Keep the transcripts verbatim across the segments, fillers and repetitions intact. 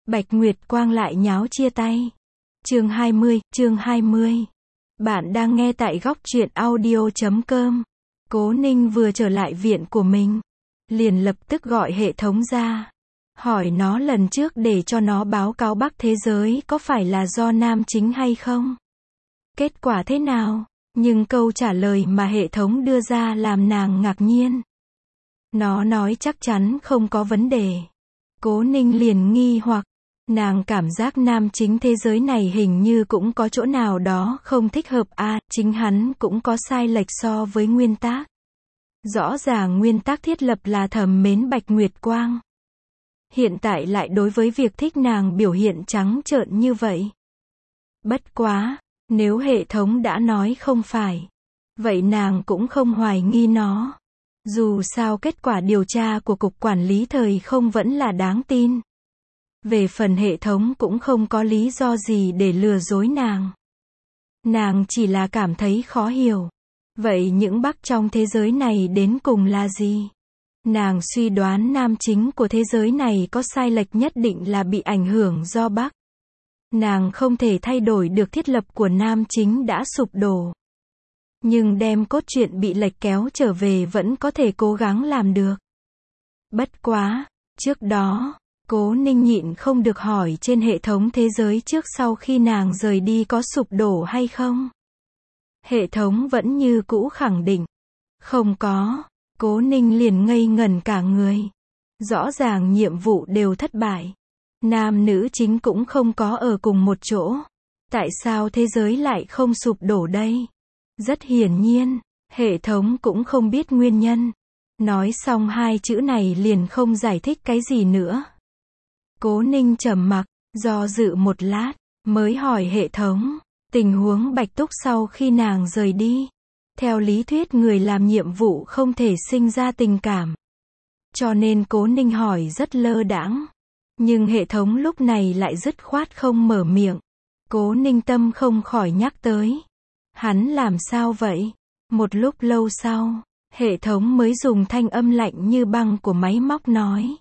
Bạch Nguyệt Quang lại nháo chia tay. Chương hai mươi, chương hai mươi. Bạn đang nghe tại góc truyện audio chấm com. Cố Ninh vừa trở lại viện của mình, liền lập tức gọi hệ thống ra, hỏi nó lần trước để cho nó báo cáo Bắc thế giới có phải là do nam chính hay không? Kết quả thế nào? Nhưng câu trả lời mà hệ thống đưa ra làm nàng ngạc nhiên. Nó nói chắc chắn không có vấn đề. Cố Ninh liền nghi hoặc, nàng cảm giác nam chính thế giới này hình như cũng có chỗ nào đó không thích hợp à, chính hắn cũng có sai lệch so với nguyên tắc. Rõ ràng nguyên tắc thiết lập là thầm mến Bạch Nguyệt Quang. Hiện tại lại đối với việc thích nàng biểu hiện trắng trợn như vậy. Bất quá, nếu hệ thống đã nói không phải, vậy nàng cũng không hoài nghi nó. Dù sao kết quả điều tra của Cục Quản lý Thời không vẫn là đáng tin. Về phần hệ thống cũng không có lý do gì để lừa dối nàng. Nàng chỉ là cảm thấy khó hiểu. Vậy những Bắc trong thế giới này đến cùng là gì? Nàng suy đoán nam chính của thế giới này có sai lệch nhất định là bị ảnh hưởng do Bắc. Nàng không thể thay đổi được thiết lập của nam chính đã sụp đổ. Nhưng đem cốt truyện bị lệch kéo trở về vẫn có thể cố gắng làm được. Bất quá, trước đó, Cố Ninh nhịn không được hỏi trên hệ thống thế giới trước sau khi nàng rời đi có sụp đổ hay không? Hệ thống vẫn như cũ khẳng định. Không có. Cố Ninh liền ngây ngẩn cả người. Rõ ràng nhiệm vụ đều thất bại. Nam nữ chính cũng không có ở cùng một chỗ. Tại sao thế giới lại không sụp đổ đây? Rất hiển nhiên, hệ thống cũng không biết nguyên nhân. Nói xong hai chữ này liền không giải thích cái gì nữa. Cố Ninh trầm mặc, do dự một lát, mới hỏi hệ thống, tình huống Bạch Túc sau khi nàng rời đi. Theo lý thuyết người làm nhiệm vụ không thể sinh ra tình cảm. Cho nên Cố Ninh hỏi rất lơ đãng. Nhưng hệ thống lúc này lại dứt khoát không mở miệng. Cố Ninh tâm không khỏi nhắc tới. Hắn làm sao vậy? Một lúc lâu sau, hệ thống mới dùng thanh âm lạnh như băng của máy móc nói.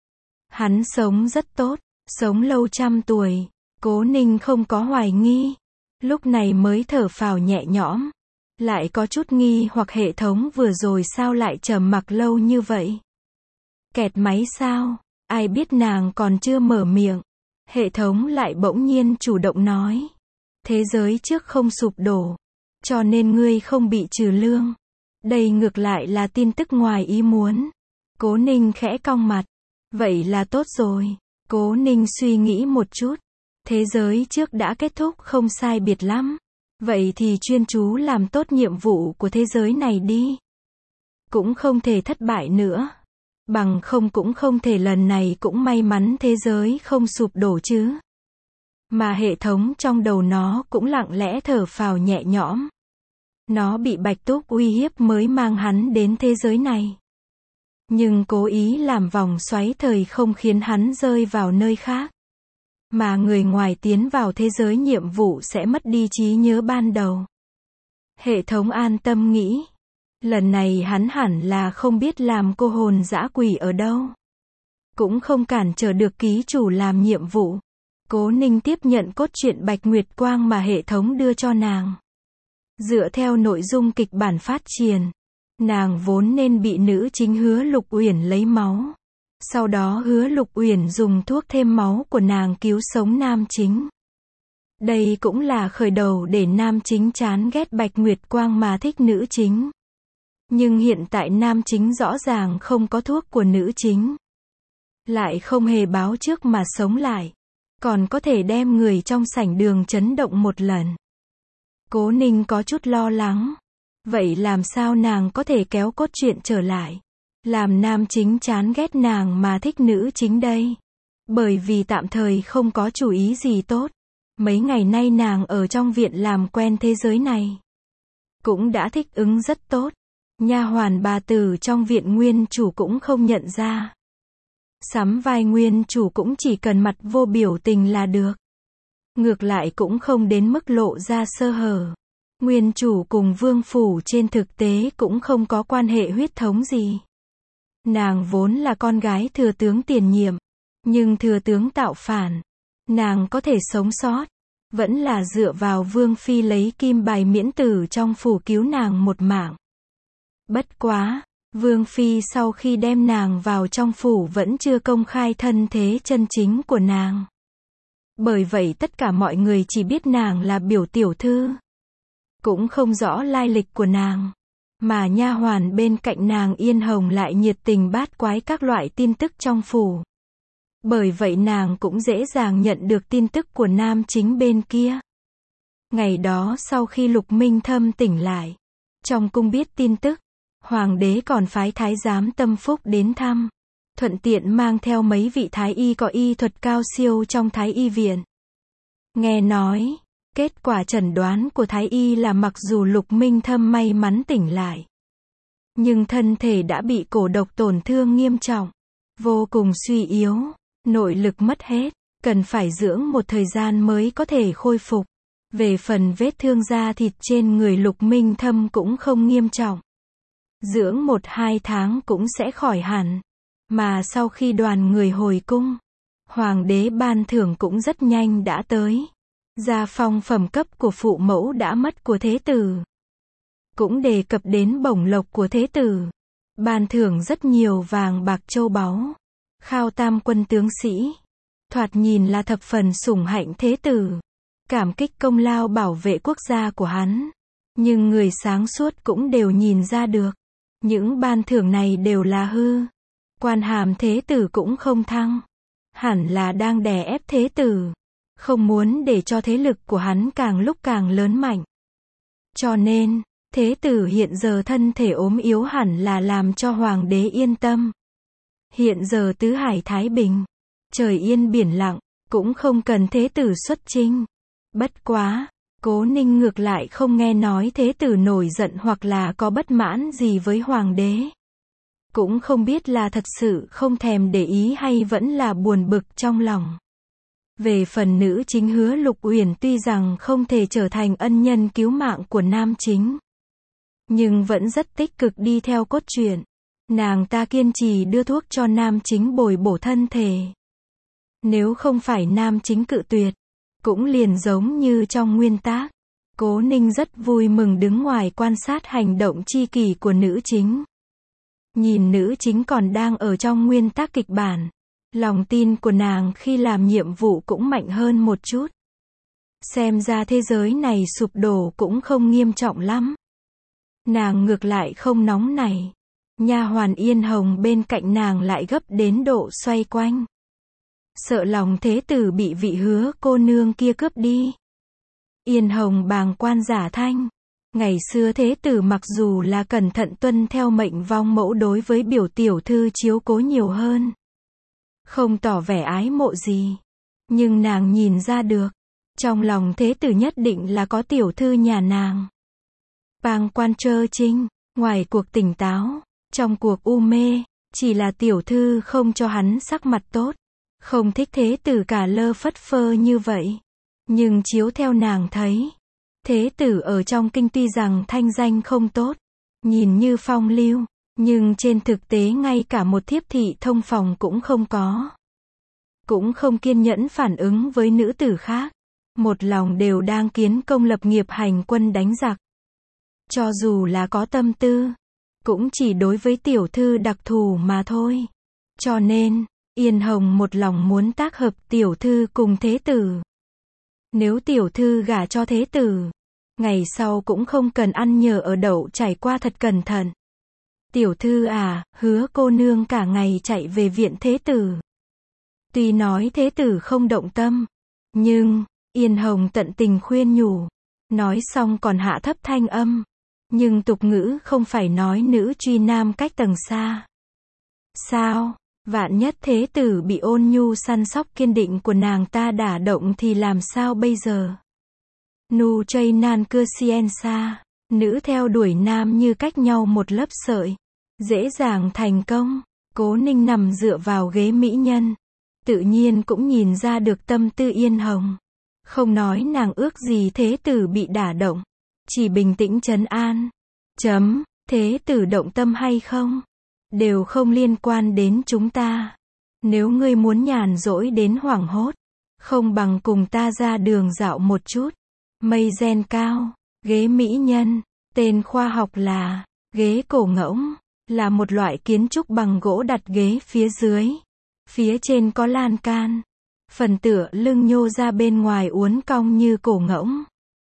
Hắn sống rất tốt, sống lâu trăm tuổi. Cố Ninh không có hoài nghi. Lúc này mới thở phào nhẹ nhõm. Lại có chút nghi hoặc hệ thống vừa rồi sao lại trầm mặc lâu như vậy? Kẹt máy sao? Ai biết nàng còn chưa mở miệng. Hệ thống lại bỗng nhiên chủ động nói. Thế giới trước không sụp đổ. Cho nên ngươi không bị trừ lương. Đây ngược lại là tin tức ngoài ý muốn. Cố Ninh khẽ cong mặt. Vậy là tốt rồi. Cố Ninh suy nghĩ một chút. Thế giới trước đã kết thúc không sai biệt lắm. Vậy thì chuyên chú làm tốt nhiệm vụ của thế giới này đi. Cũng không thể thất bại nữa. Bằng không cũng không thể lần này cũng may mắn thế giới không sụp đổ chứ. Mà hệ thống trong đầu nó cũng lặng lẽ thở phào nhẹ nhõm. Nó bị Bạch Túc uy hiếp mới mang hắn đến thế giới này. Nhưng cố ý làm vòng xoáy thời không khiến hắn rơi vào nơi khác. Mà người ngoài tiến vào thế giới nhiệm vụ sẽ mất đi trí nhớ ban đầu. Hệ thống an tâm nghĩ. Lần này hắn hẳn là không biết làm cô hồn dã quỷ ở đâu. Cũng không cản trở được ký chủ làm nhiệm vụ. Cố Ninh tiếp nhận cốt truyện Bạch Nguyệt Quang mà hệ thống đưa cho nàng. Dựa theo nội dung kịch bản phát triển, nàng vốn nên bị nữ chính Hứa Lục Uyển lấy máu. Sau đó Hứa Lục Uyển dùng thuốc thêm máu của nàng cứu sống nam chính. Đây cũng là khởi đầu để nam chính chán ghét Bạch Nguyệt Quang mà thích nữ chính. Nhưng hiện tại nam chính rõ ràng không có thuốc của nữ chính. Lại không hề báo trước mà sống lại. Còn có thể đem người trong sảnh đường chấn động một lần. Cố Ninh có chút lo lắng. Vậy làm sao nàng có thể kéo cốt truyện trở lại? Làm nam chính chán ghét nàng mà thích nữ chính đây. Bởi vì tạm thời không có chủ ý gì tốt. Mấy ngày nay nàng ở trong viện làm quen thế giới này. Cũng đã thích ứng rất tốt. Nha hoàn bà tử trong viện nguyên chủ cũng không nhận ra. Sắm vai nguyên chủ cũng chỉ cần mặt vô biểu tình là được. Ngược lại cũng không đến mức lộ ra sơ hở. Nguyên chủ cùng vương phủ trên thực tế cũng không có quan hệ huyết thống gì. Nàng vốn là con gái thừa tướng tiền nhiệm. Nhưng thừa tướng tạo phản, nàng có thể sống sót, vẫn là dựa vào Vương Phi lấy kim bài miễn tử trong phủ cứu nàng một mạng. Bất quá, Vương Phi sau khi đem nàng vào trong phủ vẫn chưa công khai thân thế chân chính của nàng. Bởi vậy tất cả mọi người chỉ biết nàng là biểu tiểu thư, cũng không rõ lai lịch của nàng. Mà nha hoàn bên cạnh nàng Yên Hồng lại nhiệt tình bát quái các loại tin tức trong phủ. Bởi vậy nàng cũng dễ dàng nhận được tin tức của nam chính bên kia. Ngày đó sau khi Lục Minh Thâm tỉnh lại, trong cung biết tin tức, hoàng đế còn phái thái giám Tâm Phúc đến thăm, thuận tiện mang theo mấy vị thái y có y thuật cao siêu trong thái y viện. Nghe nói, kết quả chẩn đoán của thái y là mặc dù Lục Minh Thâm may mắn tỉnh lại, nhưng thân thể đã bị cổ độc tổn thương nghiêm trọng, vô cùng suy yếu, nội lực mất hết, cần phải dưỡng một thời gian mới có thể khôi phục. Về phần vết thương da thịt trên người Lục Minh Thâm cũng không nghiêm trọng. Dưỡng một hai tháng cũng sẽ khỏi hẳn. Mà sau khi đoàn người hồi cung, hoàng đế ban thưởng cũng rất nhanh đã tới. Gia phong phẩm cấp của phụ mẫu đã mất của thế tử. Cũng đề cập đến bổng lộc của thế tử. Ban thưởng rất nhiều vàng bạc châu báu. Khao tam quân tướng sĩ. Thoạt nhìn là thập phần sủng hạnh thế tử. Cảm kích công lao bảo vệ quốc gia của hắn. Nhưng người sáng suốt cũng đều nhìn ra được. Những ban thưởng này đều là hư. Quan hàm thế tử cũng không thăng. Hẳn là đang đè ép thế tử. Không muốn để cho thế lực của hắn càng lúc càng lớn mạnh. Cho nên, thế tử hiện giờ thân thể ốm yếu hẳn là làm cho hoàng đế yên tâm. Hiện giờ tứ hải thái bình, trời yên biển lặng, cũng không cần thế tử xuất chinh. Bất quá, Cố Ninh ngược lại không nghe nói thế tử nổi giận hoặc là có bất mãn gì với hoàng đế. Cũng không biết là thật sự không thèm để ý hay vẫn là buồn bực trong lòng. Về phần nữ chính Hứa Lục Uyển tuy rằng không thể trở thành ân nhân cứu mạng của nam chính, nhưng vẫn rất tích cực đi theo cốt truyện. Nàng ta kiên trì đưa thuốc cho nam chính bồi bổ thân thể. Nếu không phải nam chính cự tuyệt, cũng liền giống như trong nguyên tác. Cố Ninh rất vui mừng đứng ngoài quan sát hành động chi kỷ của nữ chính. Nhìn nữ chính còn đang ở trong nguyên tác kịch bản. Lòng tin của nàng khi làm nhiệm vụ cũng mạnh hơn một chút. Xem ra thế giới này sụp đổ cũng không nghiêm trọng lắm. Nàng ngược lại không nóng nảy. Nha hoàn Yên Hồng bên cạnh nàng lại gấp đến độ xoay quanh. Sợ lòng thế tử bị vị Hứa cô nương kia cướp đi. Yên Hồng bàng quan giả thanh. Ngày xưa thế tử mặc dù là cẩn thận tuân theo mệnh vong mẫu đối với biểu tiểu thư chiếu cố nhiều hơn. Không tỏ vẻ ái mộ gì. Nhưng nàng nhìn ra được. Trong lòng thế tử nhất định là có tiểu thư nhà nàng. Bàng quan trơ trinh. Ngoài cuộc tỉnh táo. Trong cuộc u mê. Chỉ là tiểu thư không cho hắn sắc mặt tốt. Không thích thế tử cả lơ phất phơ như vậy. Nhưng chiếu theo nàng thấy. Thế tử ở trong kinh tuy rằng thanh danh không tốt. Nhìn như phong lưu. Nhưng trên thực tế ngay cả một thiếp thị thông phòng cũng không có. Cũng không kiên nhẫn phản ứng với nữ tử khác. Một lòng đều đang kiến công lập nghiệp hành quân đánh giặc. Cho dù là có tâm tư, cũng chỉ đối với tiểu thư đặc thù mà thôi. Cho nên, Yên Hồng một lòng muốn tác hợp tiểu thư cùng thế tử. Nếu tiểu thư gả cho thế tử, ngày sau cũng không cần ăn nhờ ở đậu trải qua thật cẩn thận. Tiểu thư à, Hứa cô nương cả ngày chạy về viện thế tử. Tuy nói thế tử không động tâm, nhưng, Yên Hồng tận tình khuyên nhủ. Nói xong còn hạ thấp thanh âm. Nhưng tục ngữ không phải nói nữ truy nam cách tầng xa. Sao, vạn nhất thế tử bị ôn nhu săn sóc kiên định của nàng ta đả động thì làm sao bây giờ? Nu chay nan cưa sien xa. Nữ theo đuổi nam như cách nhau một lớp sợi. Dễ dàng thành công. Cố Ninh nằm dựa vào ghế mỹ nhân. Tự nhiên cũng nhìn ra được tâm tư Yên Hồng. Không nói nàng ước gì thế tử bị đả động. Chỉ bình tĩnh trấn an. Chấm, thế tử động tâm hay không? Đều không liên quan đến chúng ta. Nếu ngươi muốn nhàn rỗi đến hoảng hốt, không bằng cùng ta ra đường dạo một chút. Mây gen cao, ghế mỹ nhân, tên khoa học là ghế cổ ngỗng, là một loại kiến trúc bằng gỗ đặt ghế phía dưới. Phía trên có lan can. Phần tựa lưng nhô ra bên ngoài uốn cong như cổ ngỗng.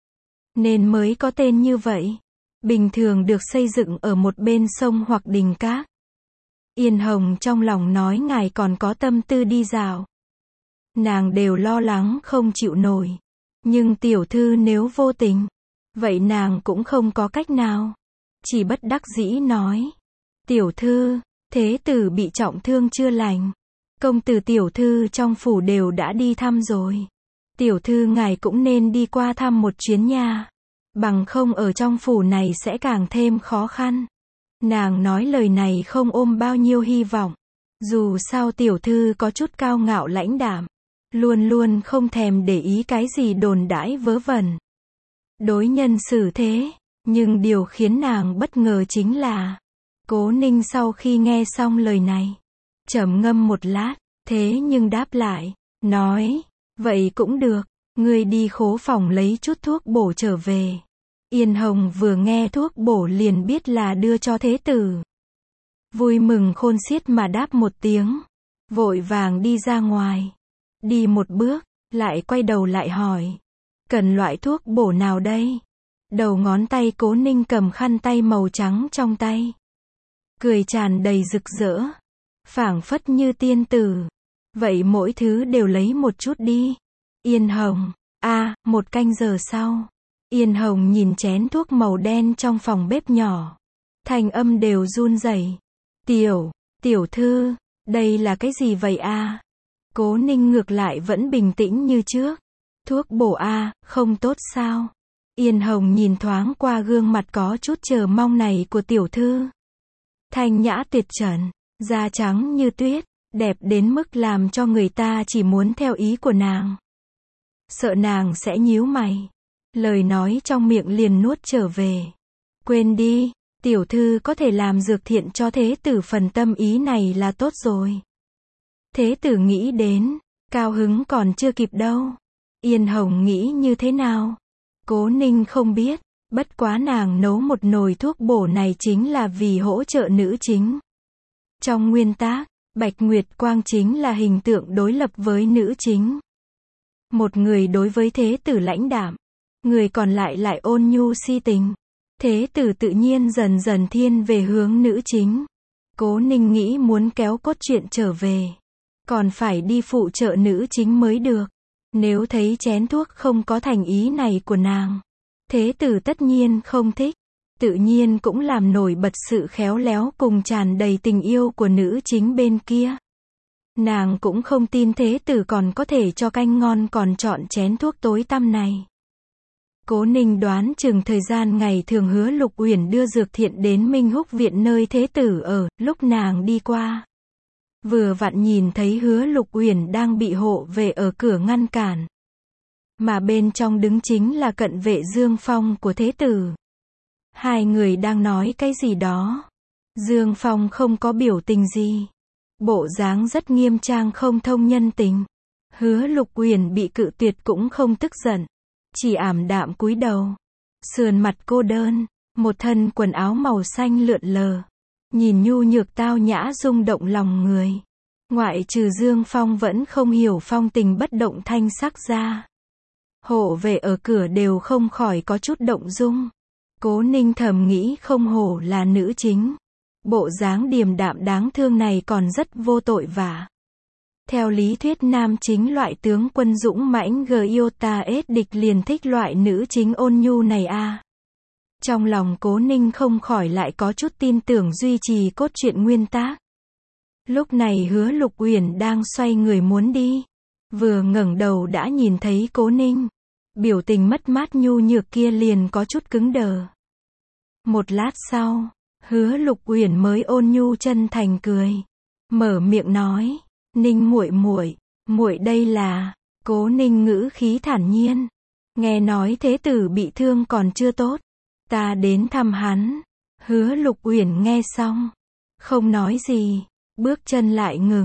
Nên mới có tên như vậy. Bình thường được xây dựng ở một bên sông hoặc đình các. Yên Hồng trong lòng nói ngài còn có tâm tư đi dạo. Nàng đều lo lắng không chịu nổi. Nhưng tiểu thư nếu vô tình, vậy nàng cũng không có cách nào. Chỉ bất đắc dĩ nói. Tiểu thư, thế tử bị trọng thương chưa lành. Công tử tiểu thư trong phủ đều đã đi thăm rồi. Tiểu thư ngài cũng nên đi qua thăm một chuyến nha. Bằng không ở trong phủ này sẽ càng thêm khó khăn. Nàng nói lời này không ôm bao nhiêu hy vọng. Dù sao tiểu thư có chút cao ngạo lãnh đạm. Luôn luôn không thèm để ý cái gì đồn đãi vớ vẩn. Đối nhân xử thế. Nhưng điều khiến nàng bất ngờ chính là Cố Ninh sau khi nghe xong lời này, trầm ngâm một lát, thế nhưng đáp lại, nói, vậy cũng được, ngươi đi khố phòng lấy chút thuốc bổ trở về. Yên Hồng vừa nghe thuốc bổ liền biết là đưa cho thế tử. Vui mừng khôn xiết mà đáp một tiếng, vội vàng đi ra ngoài. Đi một bước, lại quay đầu lại hỏi, cần loại thuốc bổ nào đây? Đầu ngón tay Cố Ninh cầm khăn tay màu trắng trong tay. Cười tràn đầy rực rỡ. Phảng phất như tiên tử. Vậy mỗi thứ đều lấy một chút đi. Yên Hồng. a à, một canh giờ sau. Yên Hồng nhìn chén thuốc màu đen trong phòng bếp nhỏ. Thanh âm đều run rẩy. Tiểu, tiểu thư, đây là cái gì vậy a? À? Cố Ninh ngược lại vẫn bình tĩnh như trước. Thuốc bổ a, à, không tốt sao? Yên Hồng nhìn thoáng qua gương mặt có chút chờ mong này của tiểu thư. Thanh nhã tuyệt trần, da trắng như tuyết, đẹp đến mức làm cho người ta chỉ muốn theo ý của nàng. Sợ nàng sẽ nhíu mày. Lời nói trong miệng liền nuốt trở về. Quên đi, tiểu thư có thể làm dược thiện cho thế tử phần tâm ý này là tốt rồi. Thế tử nghĩ đến, cao hứng còn chưa kịp đâu. Yên Hồng nghĩ như thế nào? Cố Ninh không biết, bất quá nàng nấu một nồi thuốc bổ này chính là vì hỗ trợ nữ chính. Trong nguyên tác, Bạch Nguyệt Quang chính là hình tượng đối lập với nữ chính. Một người đối với thế tử lãnh đạm, người còn lại lại ôn nhu si tình. Thế tử tự nhiên dần dần thiên về hướng nữ chính. Cố Ninh nghĩ muốn kéo cốt truyện trở về, còn phải đi phụ trợ nữ chính mới được. Nếu thấy chén thuốc không có thành ý này của nàng, thế tử tất nhiên không thích. Tự nhiên cũng làm nổi bật sự khéo léo cùng tràn đầy tình yêu của nữ chính bên kia. Nàng cũng không tin thế tử còn có thể cho canh ngon còn chọn chén thuốc tối tăm này. Cố Ninh đoán chừng thời gian ngày thường Hứa Lục Uyển đưa dược thiện đến Minh Húc viện nơi thế tử ở, lúc nàng đi qua. Vừa vặn nhìn thấy Hứa Lục Uyển đang bị hộ vệ ở cửa ngăn cản. Mà bên trong đứng chính là cận vệ Dương Phong của thế tử. Hai người đang nói cái gì đó. Dương Phong không có biểu tình gì. Bộ dáng rất nghiêm trang không thông nhân tình. Hứa Lục Uyển bị cự tuyệt cũng không tức giận. Chỉ ảm đạm cúi đầu. Sườn mặt cô đơn. Một thân quần áo màu xanh lượn lờ. Nhìn nhu nhược tao nhã rung động lòng người. Ngoại trừ Dương Phong vẫn không hiểu phong tình bất động thanh sắc ra. Hộ vệ ở cửa đều không khỏi có chút động dung. Cố Ninh thầm nghĩ không hổ là nữ chính. Bộ dáng điềm đạm đáng thương này còn rất vô tội vả. Theo lý thuyết nam chính loại tướng quân dũng mãnh Giota S địch liền thích loại nữ chính ôn nhu này a. À. Trong lòng Cố Ninh không khỏi lại có chút tin tưởng duy trì cốt truyện nguyên tác. Lúc này Hứa Lục Uyển đang xoay người muốn đi. Vừa ngẩng đầu đã nhìn thấy Cố Ninh. Biểu tình mất mát nhu nhược kia liền có chút cứng đờ. Một lát sau, Hứa Lục Uyển mới ôn nhu chân thành cười. Mở miệng nói, Ninh muội muội, muội đây là, Cố Ninh ngữ khí thản nhiên. Nghe nói thế tử bị thương còn chưa tốt. Ta đến thăm hắn. Hứa Lục Uyển nghe xong, không nói gì, bước chân lại ngừng,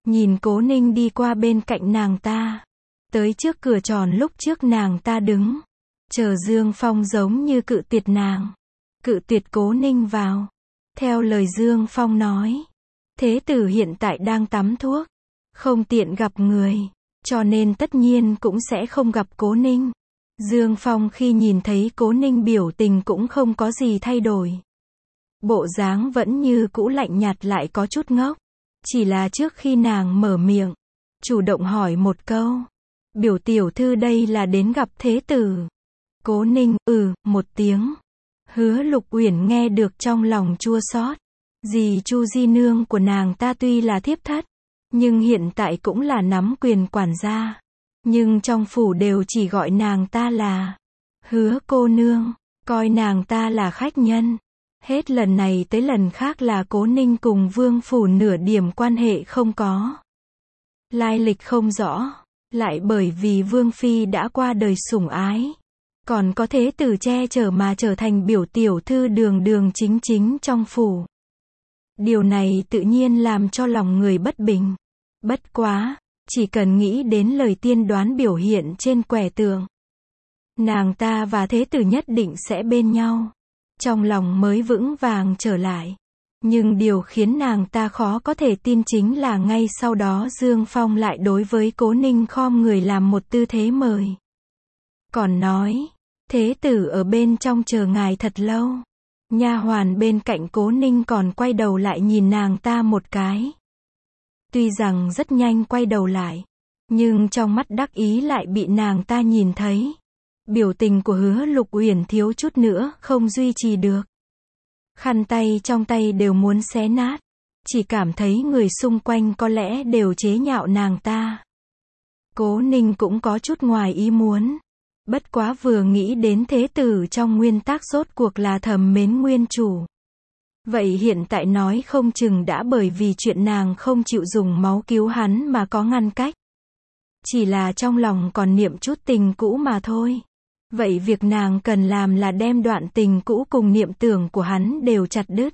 nhìn Cố Ninh đi qua bên cạnh nàng ta, tới trước cửa tròn lúc trước nàng ta đứng, chờ Dương Phong giống như cự tuyệt nàng, cự tuyệt Cố Ninh vào. Theo lời Dương Phong nói, thế tử hiện tại đang tắm thuốc, không tiện gặp người, cho nên tất nhiên cũng sẽ không gặp Cố Ninh. Dương Phong khi nhìn thấy Cố Ninh biểu tình cũng không có gì thay đổi. Bộ dáng vẫn như cũ lạnh nhạt lại có chút ngốc. Chỉ là trước khi nàng mở miệng, chủ động hỏi một câu. Biểu tiểu thư đây là đến gặp thế tử. Cố Ninh, ừ, một tiếng. Hứa Lục Uyển nghe được trong lòng chua xót. Dì Chu Di Nương của nàng ta tuy là thiếp thất, nhưng hiện tại cũng là nắm quyền quản gia. Nhưng trong phủ đều chỉ gọi nàng ta là Hứa cô nương, coi nàng ta là khách nhân. Hết lần này tới lần khác là Cố Ninh cùng vương phủ nửa điểm quan hệ không có. Lai lịch không rõ, lại bởi vì vương phi đã qua đời sủng ái, còn có thế tử che chở mà trở thành biểu tiểu thư đường đường chính chính trong phủ. Điều này tự nhiên làm cho lòng người bất bình. Bất quá, chỉ cần nghĩ đến lời tiên đoán biểu hiện trên quẻ tượng, nàng ta và thế tử nhất định sẽ bên nhau, trong lòng mới vững vàng trở lại. Nhưng điều khiến nàng ta khó có thể tin chính là ngay sau đó Dương Phong lại đối với Cố Ninh khom người làm một tư thế mời. Còn nói, thế tử ở bên trong chờ ngài thật lâu. Nha hoàn bên cạnh Cố Ninh còn quay đầu lại nhìn nàng ta một cái. Tuy rằng rất nhanh quay đầu lại, nhưng trong mắt đắc ý lại bị nàng ta nhìn thấy. Biểu tình của Hứa Lục Uyển thiếu chút nữa không duy trì được. Khăn tay trong tay đều muốn xé nát. Chỉ cảm thấy người xung quanh có lẽ đều chế nhạo nàng ta. Cố Ninh cũng có chút ngoài ý muốn. Bất quá vừa nghĩ đến thế tử trong nguyên tắc rốt cuộc là thầm mến nguyên chủ. Vậy hiện tại nói không chừng đã bởi vì chuyện nàng không chịu dùng máu cứu hắn mà có ngăn cách. Chỉ là trong lòng còn niệm chút tình cũ mà thôi. Vậy việc nàng cần làm là đem đoạn tình cũ cùng niệm tưởng của hắn đều chặt đứt.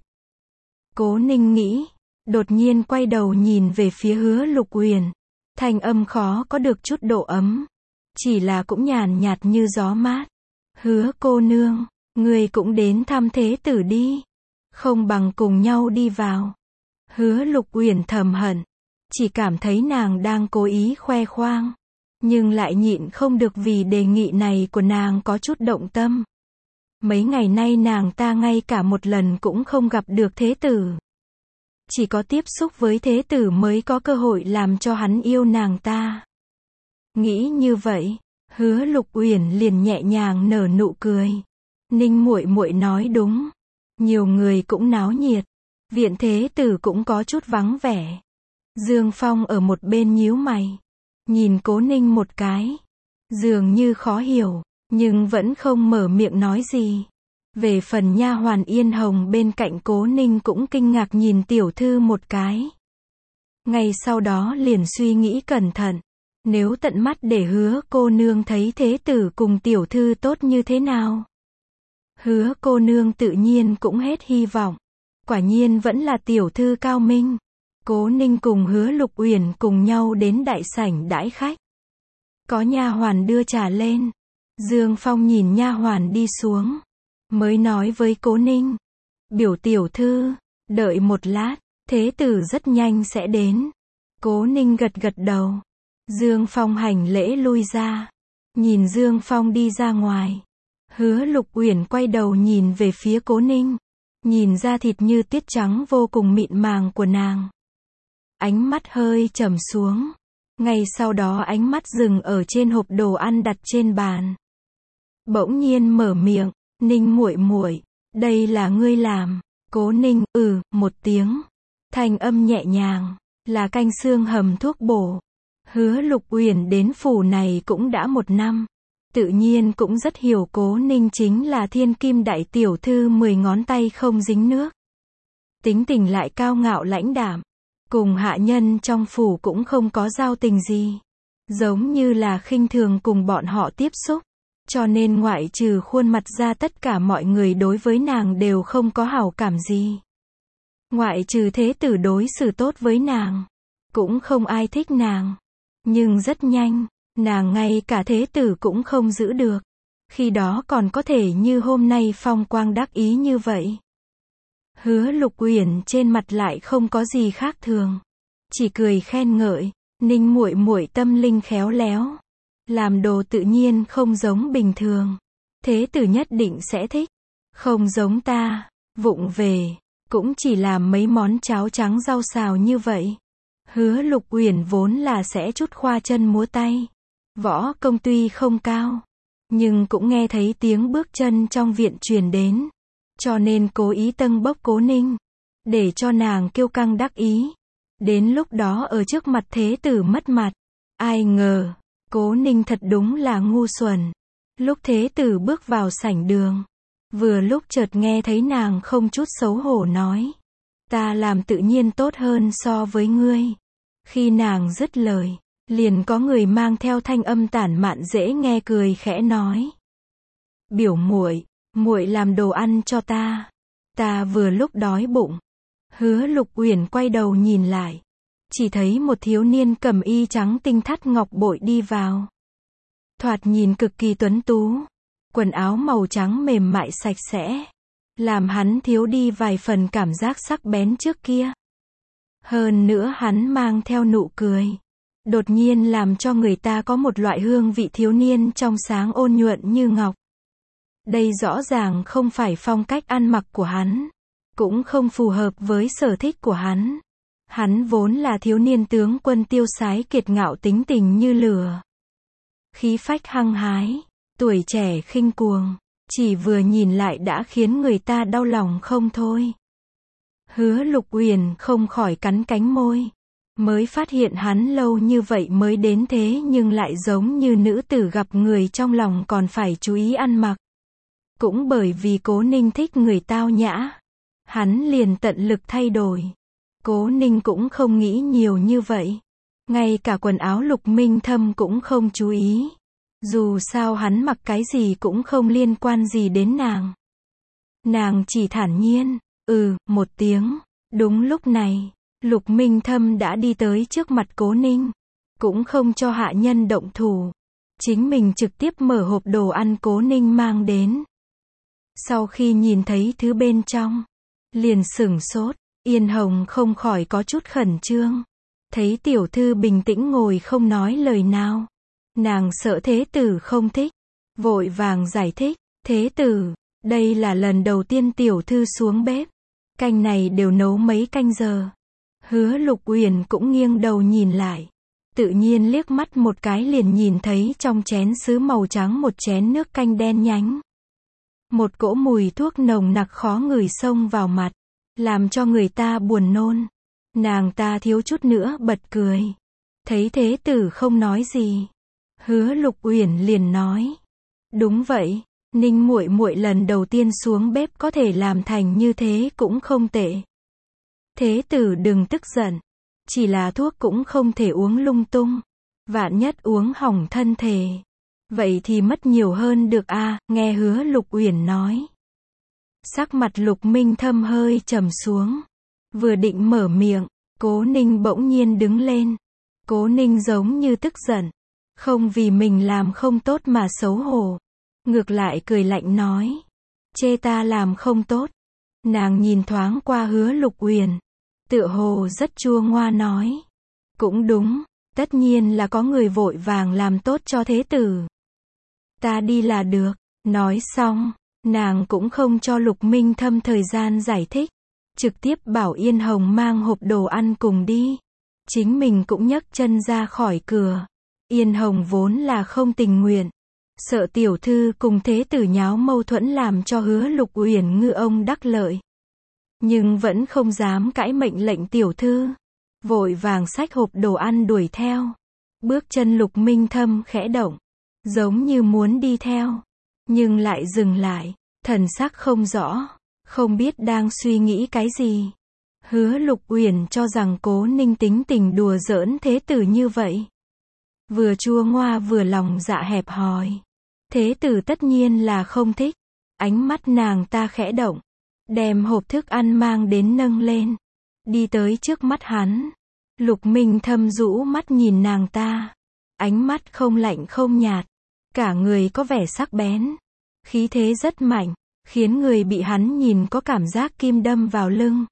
Cố Ninh nghĩ, đột nhiên quay đầu nhìn về phía Hứa Lục Uyển. Thanh âm khó có được chút độ ấm. Chỉ là cũng nhàn nhạt như gió mát. Hứa cô nương, người cũng đến thăm thế tử đi. Không bằng cùng nhau đi vào. Hứa Lục Uyển thầm hận. Chỉ cảm thấy nàng đang cố ý khoe khoang. Nhưng lại nhịn không được vì đề nghị này của nàng có chút động tâm. Mấy ngày nay nàng ta ngay cả một lần cũng không gặp được thế tử. Chỉ có tiếp xúc với thế tử mới có cơ hội làm cho hắn yêu nàng ta. Nghĩ như vậy, Hứa Lục Uyển liền nhẹ nhàng nở nụ cười. Ninh muội muội nói đúng. Nhiều người cũng náo nhiệt. Viện thế tử cũng có chút vắng vẻ. Dương Phong ở một bên nhíu mày. Nhìn Cố Ninh một cái. Dường như khó hiểu, nhưng vẫn không mở miệng nói gì. Về phần nha hoàn Yên Hồng bên cạnh Cố Ninh cũng kinh ngạc nhìn tiểu thư một cái. Ngay sau đó liền suy nghĩ cẩn thận. Nếu tận mắt để Hứa cô nương thấy thế tử cùng tiểu thư tốt như thế nào? Hứa cô nương tự nhiên cũng hết hy vọng. Quả nhiên vẫn là tiểu thư cao minh. Cố Ninh cùng Hứa Lục Uyển cùng nhau đến đại sảnh đãi khách. Có nha hoàn đưa trà lên. Dương Phong nhìn nha hoàn đi xuống, mới nói với Cố Ninh. Biểu tiểu thư, đợi một lát, thế tử rất nhanh sẽ đến. Cố Ninh gật gật đầu. Dương Phong hành lễ lui ra. Nhìn Dương Phong đi ra ngoài. Hứa Lục Uyển quay đầu nhìn về phía Cố Ninh. Nhìn da thịt như tuyết trắng vô cùng mịn màng của nàng. Ánh mắt hơi trầm xuống. Ngay sau đó ánh mắt dừng ở trên hộp đồ ăn đặt trên bàn. Bỗng nhiên mở miệng, Ninh muội muội, đây là ngươi làm. Cố Ninh, ừ, một tiếng. Thanh âm nhẹ nhàng, là canh xương hầm thuốc bổ. Hứa Lục Uyển đến phủ này cũng đã một năm. Tự nhiên cũng rất hiểu Cố Ninh chính là thiên kim đại tiểu thư mười ngón tay không dính nước. Tính tình lại cao ngạo lãnh đạm. Cùng hạ nhân trong phủ cũng không có giao tình gì. Giống như là khinh thường cùng bọn họ tiếp xúc. Cho nên ngoại trừ khuôn mặt ra tất cả mọi người đối với nàng đều không có hảo cảm gì. Ngoại trừ thế tử đối xử tốt với nàng. cũng không ai thích nàng. Nhưng rất nhanh, nàng ngay cả thế tử cũng không giữ được. Khi đó còn có thể như hôm nay phong quang đắc ý như vậy. Hứa Lục Uyển trên mặt lại không có gì khác thường, chỉ cười khen ngợi, Ninh muội muội tâm linh khéo léo, làm đồ tự nhiên không giống bình thường, thế tử nhất định sẽ thích, không giống ta, vụng về, cũng chỉ làm mấy món cháo trắng rau xào như vậy. Hứa Lục Uyển vốn là sẽ chút khoa chân múa tay, võ công tuy không cao, nhưng cũng nghe thấy tiếng bước chân trong viện truyền đến, cho nên cố ý tâng bốc Cố Ninh, để cho nàng kiêu căng đắc ý. Đến lúc đó ở trước mặt thế tử mất mặt. Ai ngờ, Cố Ninh thật đúng là ngu xuẩn. Lúc thế tử bước vào sảnh đường, vừa lúc chợt nghe thấy nàng không chút xấu hổ nói, ta làm tự nhiên tốt hơn so với ngươi. Khi nàng dứt lời, liền có người mang theo thanh âm tản mạn dễ nghe cười khẽ nói, biểu muội, muội làm đồ ăn cho ta, ta vừa lúc đói bụng. Hứa Lục Uyển quay đầu nhìn lại, chỉ thấy một thiếu niên cầm y trắng tinh thắt ngọc bội đi vào. Thoạt nhìn cực kỳ tuấn tú, quần áo màu trắng mềm mại sạch sẽ, làm hắn thiếu đi vài phần cảm giác sắc bén trước kia. Hơn nữa hắn mang theo nụ cười, đột nhiên làm cho người ta có một loại hương vị thiếu niên trong sáng ôn nhuận như ngọc. Đây rõ ràng không phải phong cách ăn mặc của hắn, cũng không phù hợp với sở thích của hắn. Hắn vốn là thiếu niên tướng quân tiêu sái kiệt ngạo tính tình như lửa. Khí phách hăng hái, tuổi trẻ khinh cuồng, chỉ vừa nhìn lại đã khiến người ta đau lòng không thôi. Hứa Lục Uyển không khỏi cắn cánh môi, mới phát hiện hắn lâu như vậy mới đến thế nhưng lại giống như nữ tử gặp người trong lòng còn phải chú ý ăn mặc. Cũng bởi vì Cố Ninh thích người tao nhã, hắn liền tận lực thay đổi. Cố Ninh cũng không nghĩ nhiều như vậy, ngay cả quần áo Lục Minh Thâm cũng không chú ý. Dù sao hắn mặc cái gì cũng không liên quan gì đến nàng. Nàng chỉ thản nhiên, ừ, một tiếng. Đúng lúc này, Lục Minh Thâm đã đi tới trước mặt Cố Ninh, cũng không cho hạ nhân động thủ, chính mình trực tiếp mở hộp đồ ăn Cố Ninh mang đến. Sau khi nhìn thấy thứ bên trong, liền sửng sốt, Yên Hồng không khỏi có chút khẩn trương. Thấy tiểu thư bình tĩnh ngồi không nói lời nào, nàng sợ thế tử không thích, vội vàng giải thích, thế tử, đây là lần đầu tiên tiểu thư xuống bếp, canh này đều nấu mấy canh giờ. Hứa Lục Uyển cũng nghiêng đầu nhìn lại, tự nhiên liếc mắt một cái liền nhìn thấy trong chén sứ màu trắng một chén nước canh đen nhánh. Một cỗ mùi thuốc nồng nặc khó ngửi xông vào mặt, làm cho người ta buồn nôn. Nàng ta thiếu chút nữa bật cười. Thấy thế tử không nói gì, Hứa Lục Uyển liền nói, đúng vậy, Ninh muội muội lần đầu tiên xuống bếp có thể làm thành như thế cũng không tệ. Thế tử đừng tức giận, chỉ là thuốc cũng không thể uống lung tung, vạn nhất uống hỏng thân thể, vậy thì mất nhiều hơn được a. À, nghe Hứa Lục Uyển nói, sắc mặt Lục Minh Thâm hơi trầm xuống, vừa định mở miệng, Cố Ninh bỗng nhiên đứng lên. Cố Ninh giống như tức giận, không vì mình làm không tốt mà xấu hổ, ngược lại cười lạnh nói, chê ta làm không tốt. Nàng nhìn thoáng qua Hứa Lục Uyển, tựa hồ rất chua ngoa nói, cũng đúng, tất nhiên là có người vội vàng làm tốt cho thế tử, ta đi là được. Nói xong, nàng cũng không cho Lục Minh Thâm thời gian giải thích, trực tiếp bảo Yên Hồng mang hộp đồ ăn cùng đi. Chính mình cũng nhấc chân ra khỏi cửa. Yên Hồng vốn là không tình nguyện, sợ tiểu thư cùng thế tử nháo mâu thuẫn làm cho Hứa Lục Uyển ngư ông đắc lợi, nhưng vẫn không dám cãi mệnh lệnh tiểu thư, vội vàng xách hộp đồ ăn đuổi theo. Bước chân Lục Minh Thâm khẽ động, giống như muốn đi theo, nhưng lại dừng lại, thần sắc không rõ, không biết đang suy nghĩ cái gì. Hứa Lục Uyển cho rằng Cố Ninh tính tình đùa giỡn thế tử như vậy, vừa chua ngoa vừa lòng dạ hẹp hòi, thế tử tất nhiên là không thích. Ánh mắt nàng ta khẽ động, đem hộp thức ăn mang đến nâng lên, đi tới trước mắt hắn. Lục Minh Thâm rũ mắt nhìn nàng ta. Ánh mắt không lạnh không nhạt. Cả người có vẻ sắc bén. Khí thế rất mạnh. Khiến người bị hắn nhìn có cảm giác kim đâm vào lưng.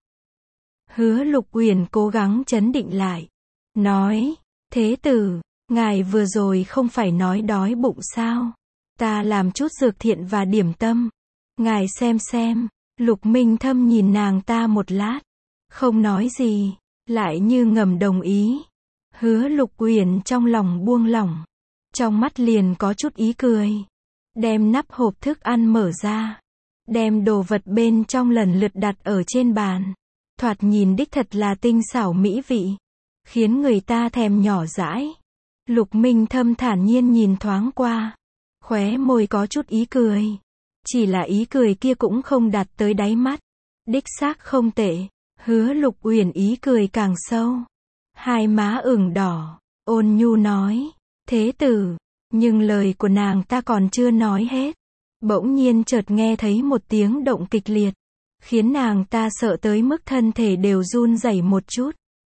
Hứa Lục Uyển cố gắng trấn định lại. Nói, thế tử, ngài vừa rồi không phải nói đói bụng sao? Ta làm chút dược thiện và điểm tâm. Ngài xem xem. Lục Minh Thâm nhìn nàng ta một lát. Không nói gì. Lại như ngầm đồng ý. Hứa Lục Uyển trong lòng buông lỏng. Trong mắt liền có chút ý cười. Đem nắp hộp thức ăn mở ra. Đem đồ vật bên trong lần lượt đặt ở trên bàn. Thoạt nhìn đích thật là tinh xảo mỹ vị. Khiến người ta thèm nhỏ dãi. Lục Minh Thâm thản nhiên nhìn thoáng qua. Khóe môi có chút ý cười. Chỉ là ý cười kia cũng không đạt tới đáy mắt. Đích xác không tệ. Hứa Lục Uyển ý cười càng sâu. Hai má ửng đỏ. Ôn nhu nói. Thế tử. Nhưng lời của nàng ta còn chưa nói hết. Bỗng nhiên chợt nghe thấy một tiếng động kịch liệt. Khiến nàng ta sợ tới mức thân thể đều run rẩy một chút.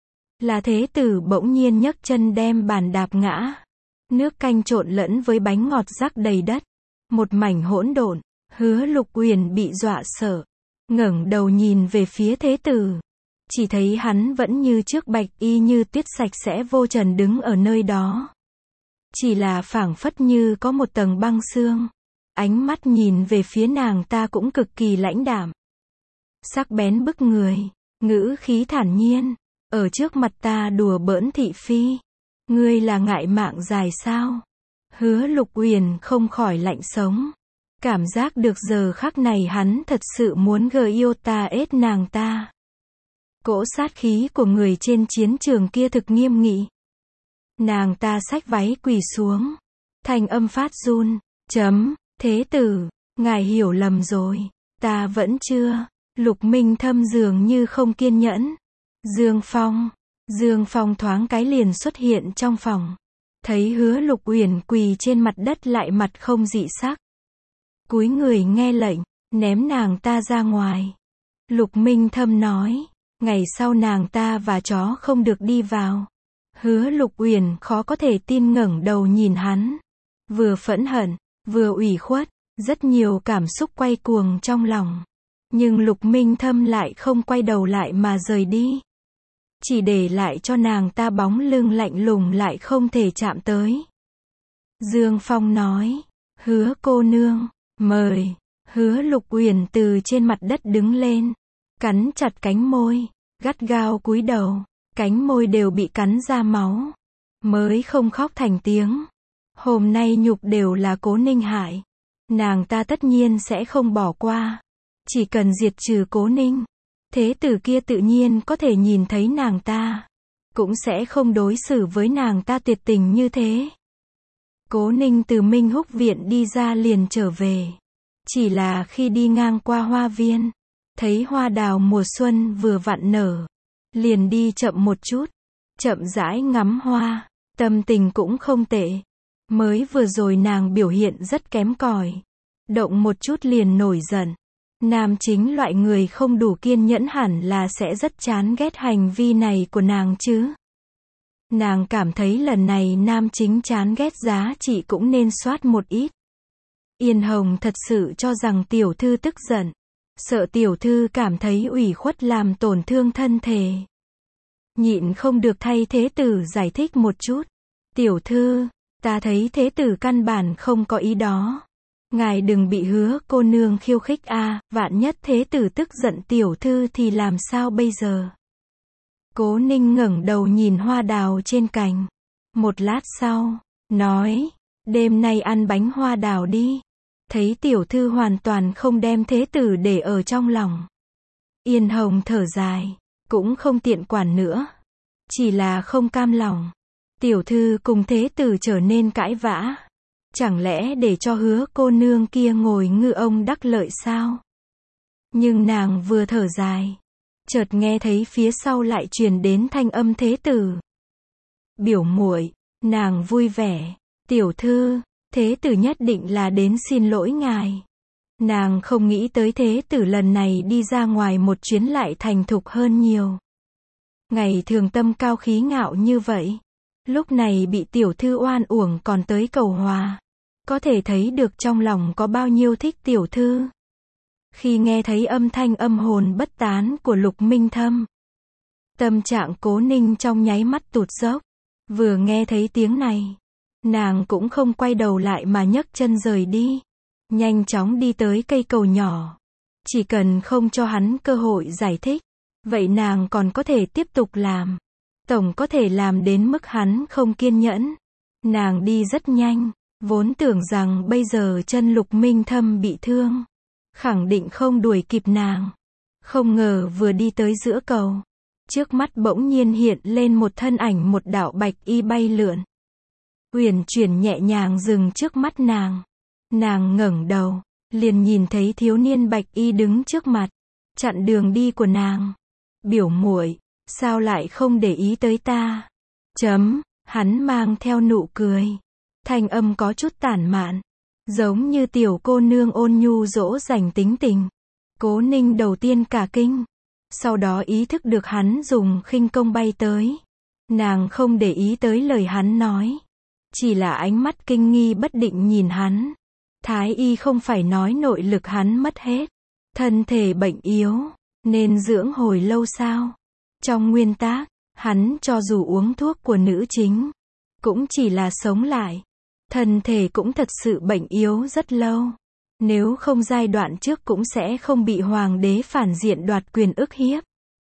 Là thế tử bỗng nhiên nhấc chân đem bàn đạp ngã. Nước canh trộn lẫn với bánh ngọt rắc đầy đất. Một mảnh hỗn độn. Hứa Lục Uyển bị dọa sợ. Ngẩng đầu nhìn về phía thế tử. Chỉ thấy hắn vẫn như trước bạch y như tuyết sạch sẽ vô trần đứng ở nơi đó. Chỉ là phảng phất như có một tầng băng xương. Ánh mắt nhìn về phía nàng ta cũng cực kỳ lãnh đạm. Sắc bén bức người. Ngữ khí thản nhiên. Ở trước mặt ta đùa bỡn thị phi. Ngươi là ngại mạng dài sao? Hứa Lục Uyển không khỏi lạnh sống. Cảm giác được giờ khắc này hắn thật sự muốn gờ yêu ta ết nàng ta. Cỗ sát khí của người trên chiến trường kia thực nghiêm nghị. Nàng ta xách váy quỳ xuống. Thanh âm phát run. Chấm, thế tử, ngài hiểu lầm rồi. Ta vẫn chưa. Lục Minh Thâm dường như không kiên nhẫn. Dương Phong. Dương Phong thoáng cái liền xuất hiện trong phòng. Thấy Hứa Lục Uyển quỳ trên mặt đất lại mặt không dị sắc. Cúi người nghe lệnh, ném nàng ta ra ngoài. Lục Minh Thâm nói, ngày sau nàng ta và chó không được đi vào. Hứa Lục Uyển khó có thể tin ngẩng đầu nhìn hắn. Vừa phẫn hận, vừa ủy khuất, rất nhiều cảm xúc quay cuồng trong lòng. Nhưng Lục Minh Thâm lại không quay đầu lại mà rời đi. Chỉ để lại cho nàng ta bóng lưng lạnh lùng lại không thể chạm tới. Dương Phong nói, Hứa cô nương, mời. Hứa Lục Uyển từ trên mặt đất đứng lên, cắn chặt cánh môi, gắt gao cúi đầu, cánh môi đều bị cắn ra máu, mới không khóc thành tiếng. Hôm nay nhục đều là Cố Ninh hại, nàng ta tất nhiên sẽ không bỏ qua. Chỉ cần diệt trừ Cố Ninh, thế tử kia tự nhiên có thể nhìn thấy nàng ta, cũng sẽ không đối xử với nàng ta tuyệt tình như thế. Cố Ninh từ Minh Húc viện đi ra liền trở về. Chỉ là khi đi ngang qua hoa viên, thấy hoa đào mùa xuân vừa vặn nở, liền đi chậm một chút, chậm rãi ngắm hoa, tâm tình cũng không tệ. Mới vừa rồi nàng biểu hiện rất kém cỏi, động một chút liền nổi giận. Nam chính loại người không đủ kiên nhẫn hẳn là sẽ rất chán ghét hành vi này của nàng chứ. Nàng cảm thấy lần này nam chính chán ghét giá trị cũng nên soát một ít. Yên Hồng thật sự cho rằng tiểu thư tức giận, sợ tiểu thư cảm thấy ủy khuất làm tổn thương thân thể. Nhịn không được thay thế tử giải thích một chút. Tiểu thư, ta thấy thế tử căn bản không có ý đó. Ngài đừng bị Hứa cô nương khiêu khích a, à, vạn nhất thế tử tức giận tiểu thư thì làm sao bây giờ? Cố Ninh ngẩng đầu nhìn hoa đào trên cành. Một lát sau, nói, đêm nay ăn bánh hoa đào đi. Thấy tiểu thư hoàn toàn không đem thế tử để ở trong lòng. Yên Hồng thở dài, cũng không tiện quản nữa. Chỉ là không cam lòng. Tiểu thư cùng thế tử trở nên cãi vã. Chẳng lẽ để cho Hứa cô nương kia ngồi ngư ông đắc lợi sao? Nhưng nàng vừa thở dài, chợt nghe thấy phía sau lại truyền đến thanh âm thế tử. Biểu muội, nàng vui vẻ, tiểu thư, thế tử nhất định là đến xin lỗi ngài. Nàng không nghĩ tới thế tử lần này đi ra ngoài một chuyến lại thành thục hơn nhiều. Ngày thường tâm cao khí ngạo như vậy, lúc này bị tiểu thư oan uổng còn tới cầu hòa. Có thể thấy được trong lòng có bao nhiêu thích tiểu thư. Khi nghe thấy âm thanh âm hồn bất tán của Lục Minh Thâm, tâm trạng Cố Ninh trong nháy mắt tụt dốc. Vừa nghe thấy tiếng này, nàng cũng không quay đầu lại mà nhấc chân rời đi. Nhanh chóng đi tới cây cầu nhỏ. Chỉ cần không cho hắn cơ hội giải thích, vậy nàng còn có thể tiếp tục làm. Tổng có thể làm đến mức hắn không kiên nhẫn. Nàng đi rất nhanh, vốn tưởng rằng bây giờ chân Lục Minh Thâm bị thương, khẳng định không đuổi kịp nàng. Không ngờ vừa đi tới giữa cầu, trước mắt bỗng nhiên hiện lên một thân ảnh, một đạo bạch y bay lượn. Uyển chuyển nhẹ nhàng dừng trước mắt nàng. Nàng ngẩng đầu, liền nhìn thấy thiếu niên bạch y đứng trước mặt, chặn đường đi của nàng. Biểu muội, sao lại không để ý tới ta? Chấm, hắn mang theo nụ cười. Thanh âm có chút tản mạn, giống như tiểu cô nương ôn nhu dỗ dành tính tình. Cố Ninh đầu tiên cả kinh, sau đó ý thức được hắn dùng khinh công bay tới. Nàng không để ý tới lời hắn nói, chỉ là ánh mắt kinh nghi bất định nhìn hắn. Thái y không phải nói nội lực hắn mất hết, thân thể bệnh yếu, nên dưỡng hồi lâu sao? Trong nguyên tắc, hắn cho dù uống thuốc của nữ chính, cũng chỉ là sống lại. Thân thể cũng thật sự bệnh yếu rất lâu. Nếu không giai đoạn trước cũng sẽ không bị hoàng đế phản diện đoạt quyền ức hiếp.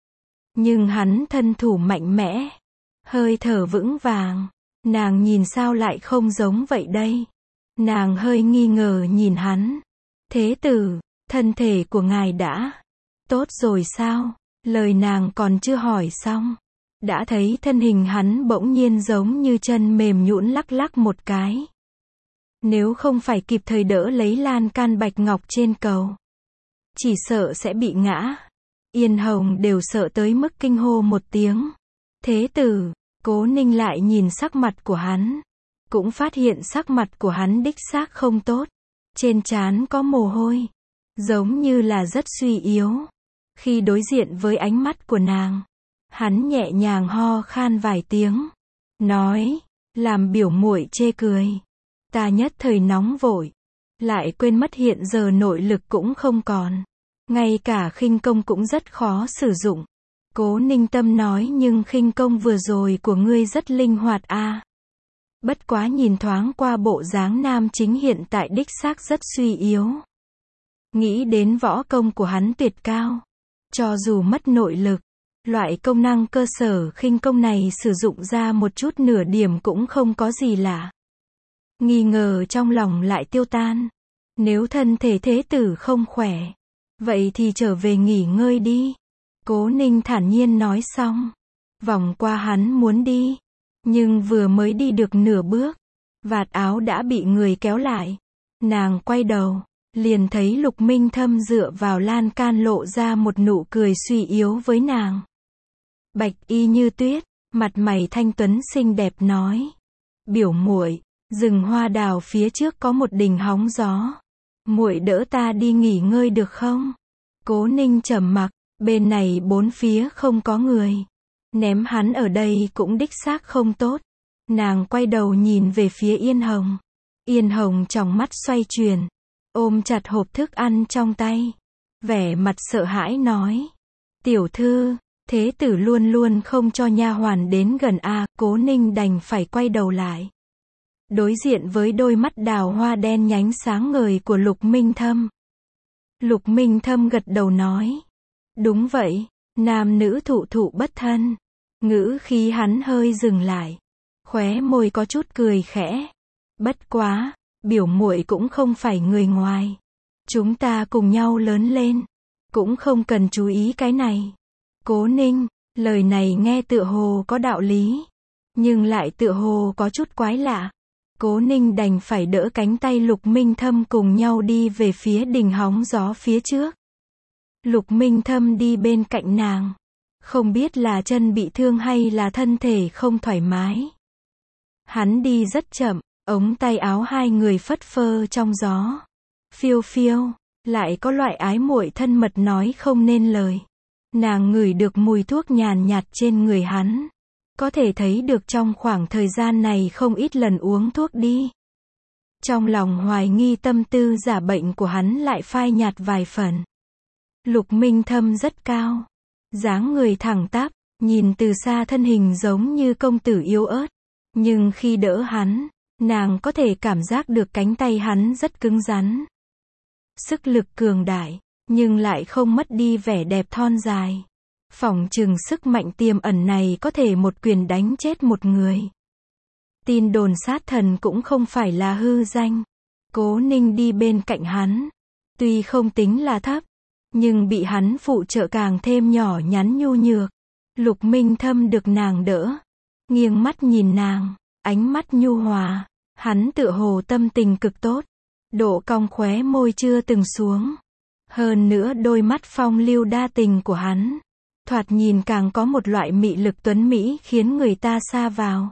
Nhưng hắn thân thủ mạnh mẽ, hơi thở vững vàng. Nàng nhìn sao lại không giống vậy đây? Nàng hơi nghi ngờ nhìn hắn. Thế tử, thân thể của ngài đã tốt rồi sao? Lời nàng còn chưa hỏi xong, đã thấy thân hình hắn bỗng nhiên giống như chân mềm nhũn lắc lắc một cái. Nếu không phải kịp thời đỡ lấy lan can bạch ngọc trên cầu, chỉ sợ sẽ bị ngã. Yên Hồng đều sợ tới mức kinh hô một tiếng. Thế tử, Cố Ninh lại nhìn sắc mặt của hắn, cũng phát hiện sắc mặt của hắn đích xác không tốt. Trên trán có mồ hôi, giống như là rất suy yếu. Khi đối diện với ánh mắt của nàng, hắn nhẹ nhàng ho khan vài tiếng, nói, làm biểu muội chê cười. Ta nhất thời nóng vội, lại quên mất hiện giờ nội lực cũng không còn, ngay cả khinh công cũng rất khó sử dụng. Cố Ninh Tâm nói, nhưng khinh công vừa rồi của ngươi rất linh hoạt a. À. Bất quá nhìn thoáng qua bộ dáng nam chính hiện tại đích xác rất suy yếu. Nghĩ đến võ công của hắn tuyệt cao, cho dù mất nội lực, loại công năng cơ sở khinh công này sử dụng ra một chút nửa điểm cũng không có gì lạ. Nghi ngờ trong lòng lại tiêu tan. Nếu thân thể thế tử không khỏe, vậy thì trở về nghỉ ngơi đi. Cố Ninh thản nhiên nói xong, vòng qua hắn muốn đi, nhưng vừa mới đi được nửa bước, vạt áo đã bị người kéo lại. Nàng quay đầu, liền thấy Lục Minh Thâm dựa vào lan can lộ ra một nụ cười suy yếu với nàng. Bạch y như tuyết, mặt mày thanh tuấn xinh đẹp nói, biểu muội, rừng hoa đào phía trước có một đình hóng gió, muội đỡ ta đi nghỉ ngơi được không? Cố Ninh trầm mặc, bên này bốn phía không có người, ném hắn ở đây cũng đích xác không tốt. Nàng quay đầu nhìn về phía Yên Hồng. Yên Hồng trong mắt xoay chuyển, ôm chặt hộp thức ăn trong tay, vẻ mặt sợ hãi nói, tiểu thư, thế tử luôn luôn không cho nha hoàn đến gần a. À. Cố Ninh đành phải quay đầu lại, đối diện với đôi mắt đào hoa đen nhánh sáng ngời của Lục Minh Thâm. Lục Minh Thâm gật đầu nói, đúng vậy, nam nữ thụ thụ bất thân. Ngữ khí hắn hơi dừng lại, khóe môi có chút cười khẽ. Bất quá, biểu muội cũng không phải người ngoài, chúng ta cùng nhau lớn lên, cũng không cần chú ý cái này. Cố Ninh, lời này nghe tựa hồ có đạo lý, nhưng lại tựa hồ có chút quái lạ. Cố Ninh đành phải đỡ cánh tay Lục Minh Thâm cùng nhau đi về phía đình hóng gió phía trước. Lục Minh Thâm đi bên cạnh nàng, không biết là chân bị thương hay là thân thể không thoải mái. Hắn đi rất chậm, ống tay áo hai người phất phơ trong gió, phiêu phiêu, lại có loại ái muội thân mật nói không nên lời. Nàng ngửi được mùi thuốc nhàn nhạt trên người hắn. Có thể thấy được trong khoảng thời gian này không ít lần uống thuốc đi. Trong lòng hoài nghi tâm tư giả bệnh của hắn lại phai nhạt vài phần. Lục Minh Thâm rất cao. Dáng người thẳng tắp, nhìn từ xa thân hình giống như công tử yếu ớt. Nhưng khi đỡ hắn, nàng có thể cảm giác được cánh tay hắn rất cứng rắn. Sức lực cường đại, nhưng lại không mất đi vẻ đẹp thon dài. Phỏng chừng sức mạnh tiềm ẩn này có thể một quyền đánh chết một người. Tin đồn sát thần cũng không phải là hư danh. Cố Ninh đi bên cạnh hắn. Tuy không tính là thấp, nhưng bị hắn phụ trợ càng thêm nhỏ nhắn nhu nhược. Lục Minh Thâm được nàng đỡ. Nghiêng mắt nhìn nàng, ánh mắt nhu hòa. Hắn tựa hồ tâm tình cực tốt. Độ cong khóe môi chưa từng xuống. Hơn nữa đôi mắt phong lưu đa tình của hắn. Thoạt nhìn càng có một loại mị lực tuấn mỹ khiến người ta sa vào.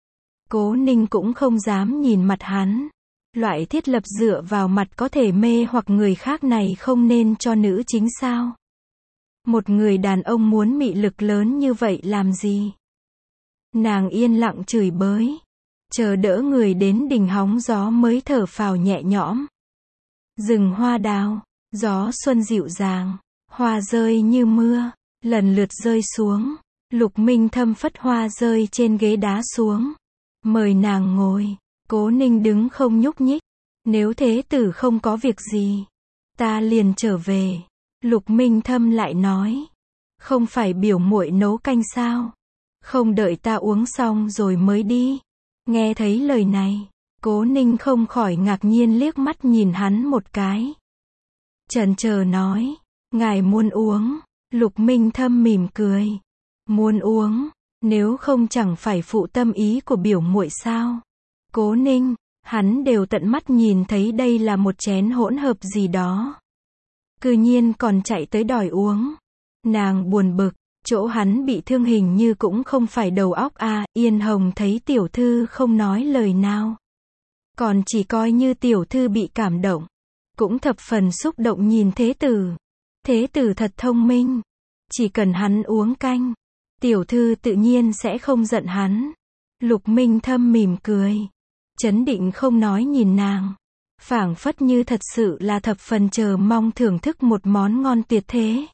Cố Ninh cũng không dám nhìn mặt hắn. Loại thiết lập dựa vào mặt có thể mê hoặc người khác này không nên cho nữ chính sao? Một người đàn ông muốn mị lực lớn như vậy làm gì? Nàng yên lặng chửi bới. Chờ đỡ người đến đỉnh hóng gió mới thở phào nhẹ nhõm. Rừng hoa đào, gió xuân dịu dàng, hoa rơi như mưa, lần lượt rơi xuống. Lục Minh Thâm phất hoa rơi trên ghế đá xuống. Mời nàng ngồi. Cố Ninh đứng không nhúc nhích. Nếu thế tử không có việc gì, ta liền trở về. Lục Minh Thâm lại nói. Không phải biểu muội nấu canh sao? Không đợi ta uống xong rồi mới đi. Nghe thấy lời này, Cố Ninh không khỏi ngạc nhiên liếc mắt nhìn hắn một cái. Chần chờ nói. Ngài muốn uống. Lục Minh Thâm mỉm cười. Muốn uống, nếu không chẳng phải phụ tâm ý của biểu muội sao? Cố Ninh, hắn đều tận mắt nhìn thấy đây là một chén hỗn hợp gì đó. Cư nhiên còn chạy tới đòi uống. Nàng buồn bực, chỗ hắn bị thương hình như cũng không phải đầu óc à. Yên Hồng thấy tiểu thư không nói lời nào. Còn chỉ coi như tiểu thư bị cảm động. Cũng thập phần xúc động nhìn thế tử. Thế tử thật thông minh. Chỉ cần hắn uống canh, tiểu thư tự nhiên sẽ không giận hắn. Lục Minh Thâm mỉm cười. Chấn định không nói nhìn nàng. Phảng phất như thật sự là thập phần chờ mong thưởng thức một món ngon tuyệt thế.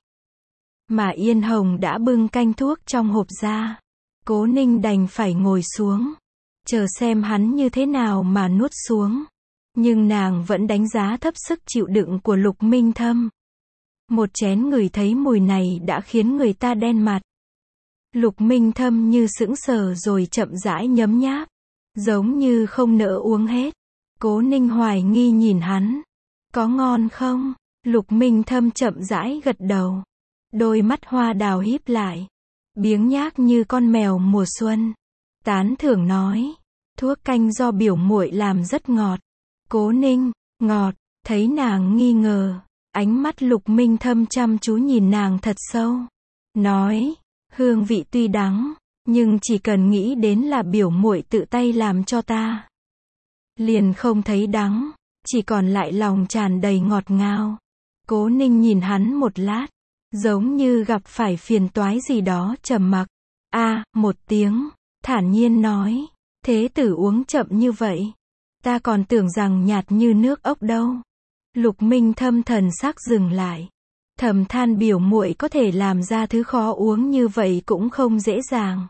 Mà Yên Hồng đã bưng canh thuốc trong hộp ra. Cố Ninh đành phải ngồi xuống. Chờ xem hắn như thế nào mà nuốt xuống. Nhưng nàng vẫn đánh giá thấp sức chịu đựng của Lục Minh Thâm. Một chén ngửi thấy mùi này đã khiến người ta đen mặt. Lục Minh Thâm như sững sờ rồi chậm rãi nhấm nháp. Giống như không nỡ uống hết. Cố Ninh hoài nghi nhìn hắn. Có ngon không? Lục Minh Thâm chậm rãi gật đầu. Đôi mắt hoa đào híp lại. Biếng nhác như con mèo mùa xuân. Tán thưởng nói. Thuốc canh do biểu muội làm rất ngọt. Cố Ninh, ngọt, thấy nàng nghi ngờ. Ánh mắt Lục Minh Thâm chăm chú nhìn nàng thật sâu. Nói, hương vị tuy đắng, nhưng chỉ cần nghĩ đến là biểu muội tự tay làm cho ta. Liền không thấy đắng, chỉ còn lại lòng tràn đầy ngọt ngào. Cố Ninh nhìn hắn một lát, giống như gặp phải phiền toái gì đó trầm mặc. A, à, một tiếng, thản nhiên nói, thế tử uống chậm như vậy. Ta còn tưởng rằng nhạt như nước ốc đâu. Lục Minh Thâm thần sắc dừng lại. Thầm than biểu muội có thể làm ra thứ khó uống như vậy cũng không dễ dàng.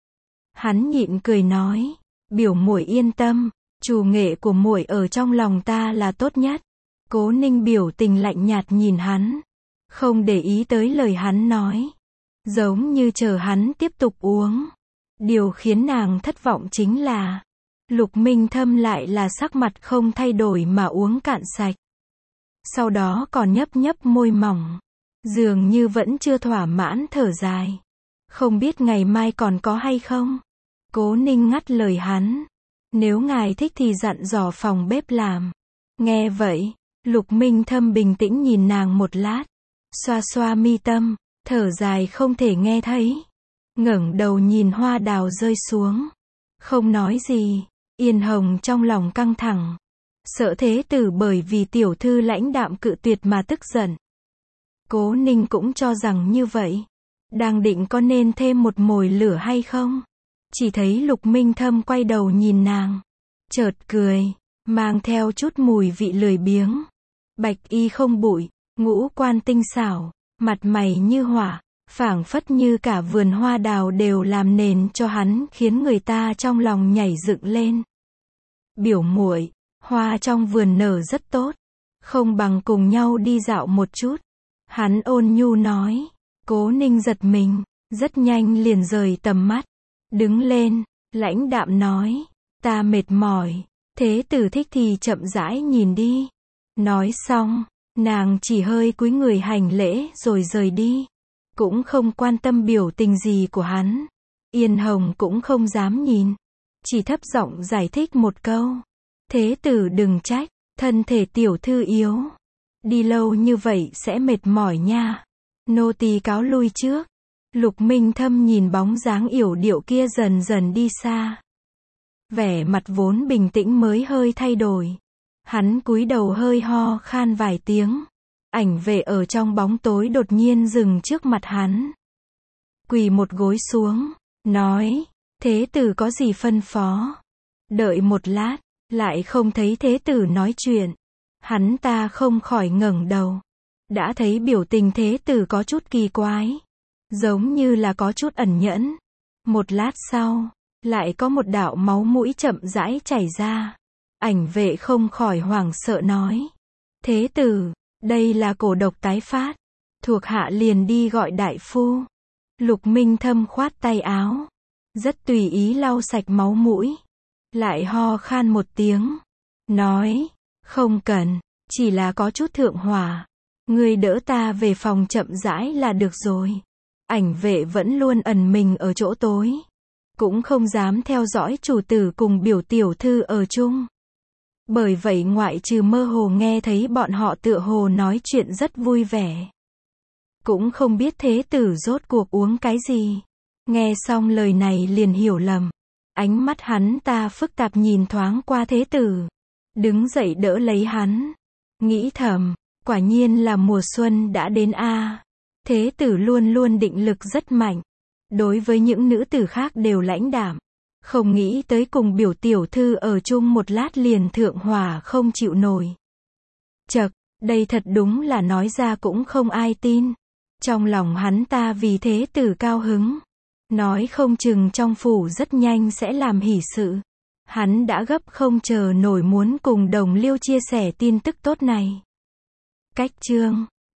Hắn nhịn cười nói, biểu muội yên tâm, chủ nghệ của muội ở trong lòng ta là tốt nhất. Cố Ninh biểu tình lạnh nhạt nhìn hắn, không để ý tới lời hắn nói, giống như chờ hắn tiếp tục uống. Điều khiến nàng thất vọng chính là, Lục Minh Thâm lại là sắc mặt không thay đổi mà uống cạn sạch. Sau đó còn nhấp nhấp môi mỏng, dường như vẫn chưa thỏa mãn thở dài. Không biết ngày mai còn có hay không? Cố Ninh ngắt lời hắn. Nếu ngài thích thì dặn dò phòng bếp làm. Nghe vậy, Lục Minh Thâm bình tĩnh nhìn nàng một lát. Xoa xoa mi tâm, thở dài không thể nghe thấy. Ngẩng đầu nhìn hoa đào rơi xuống. Không nói gì, Yên Hồng trong lòng căng thẳng. Sợ thế tử bởi vì tiểu thư lãnh đạm cự tuyệt mà tức giận. Cố Ninh cũng cho rằng như vậy. đang định có nên thêm một mồi lửa hay không? Chỉ thấy Lục Minh Thâm quay đầu nhìn nàng, chợt cười, mang theo chút mùi vị lười biếng. Bạch y không bụi, ngũ quan tinh xảo, mặt mày như họa, phảng phất như cả vườn hoa đào đều làm nền cho hắn, khiến người ta trong lòng nhảy dựng lên. Biểu muội, hoa trong vườn nở rất tốt, không bằng cùng nhau đi dạo một chút. Hắn ôn nhu nói. Cố Ninh giật mình, rất nhanh liền rời tầm mắt, đứng lên, lãnh đạm nói, ta mệt mỏi, thế tử thích thì chậm rãi nhìn đi. Nói xong, nàng chỉ hơi cúi người hành lễ rồi rời đi, cũng không quan tâm biểu tình gì của hắn. Yên Hồng cũng không dám nhìn, chỉ thấp giọng giải thích một câu, thế tử đừng trách, thân thể tiểu thư yếu, đi lâu như vậy sẽ mệt mỏi nha. Nô tỳ cáo lui trước. Lục Minh Thâm nhìn bóng dáng yểu điệu kia dần dần đi xa, vẻ mặt vốn bình tĩnh mới hơi thay đổi. Hắn cúi đầu hơi ho khan vài tiếng. Ảnh vệ ở trong bóng tối đột nhiên dừng trước mặt hắn, quỳ một gối xuống, nói, thế tử có gì phân phó? Đợi một lát, lại không thấy thế tử nói chuyện. Hắn ta không khỏi ngẩng đầu, đã thấy biểu tình thế tử có chút kỳ quái, giống như là có chút ẩn nhẫn. Một lát sau, lại có một đạo máu mũi chậm rãi chảy ra. Ảnh vệ không khỏi hoảng sợ nói, thế tử, đây là cổ độc tái phát, thuộc hạ liền đi gọi đại phu. Lục Minh Thâm khoát tay áo, rất tùy ý lau sạch máu mũi, lại ho khan một tiếng, nói, không cần, chỉ là có chút thượng hỏa, ngươi đỡ ta về phòng chậm rãi là được rồi. Ảnh vệ vẫn luôn ẩn mình ở chỗ tối, cũng không dám theo dõi chủ tử cùng biểu tiểu thư ở chung. Bởi vậy ngoại trừ mơ hồ nghe thấy bọn họ tựa hồ nói chuyện rất vui vẻ, cũng không biết thế tử rốt cuộc uống cái gì. Nghe xong lời này liền hiểu lầm, ánh mắt hắn ta phức tạp nhìn thoáng qua thế tử, đứng dậy đỡ lấy hắn, nghĩ thầm, quả nhiên là mùa xuân đã đến a. Thế tử luôn luôn định lực rất mạnh, đối với những nữ tử khác đều lãnh đạm, không nghĩ tới cùng biểu tiểu thư ở chung một lát liền thượng hỏa không chịu nổi. Chậc, đây thật đúng là nói ra cũng không ai tin. Trong lòng hắn ta vì thế tử cao hứng, nói không chừng trong phủ rất nhanh sẽ làm hỷ sự. Hắn đã gấp không chờ nổi muốn cùng Đồng Liêu chia sẻ tin tức tốt này. Cách chương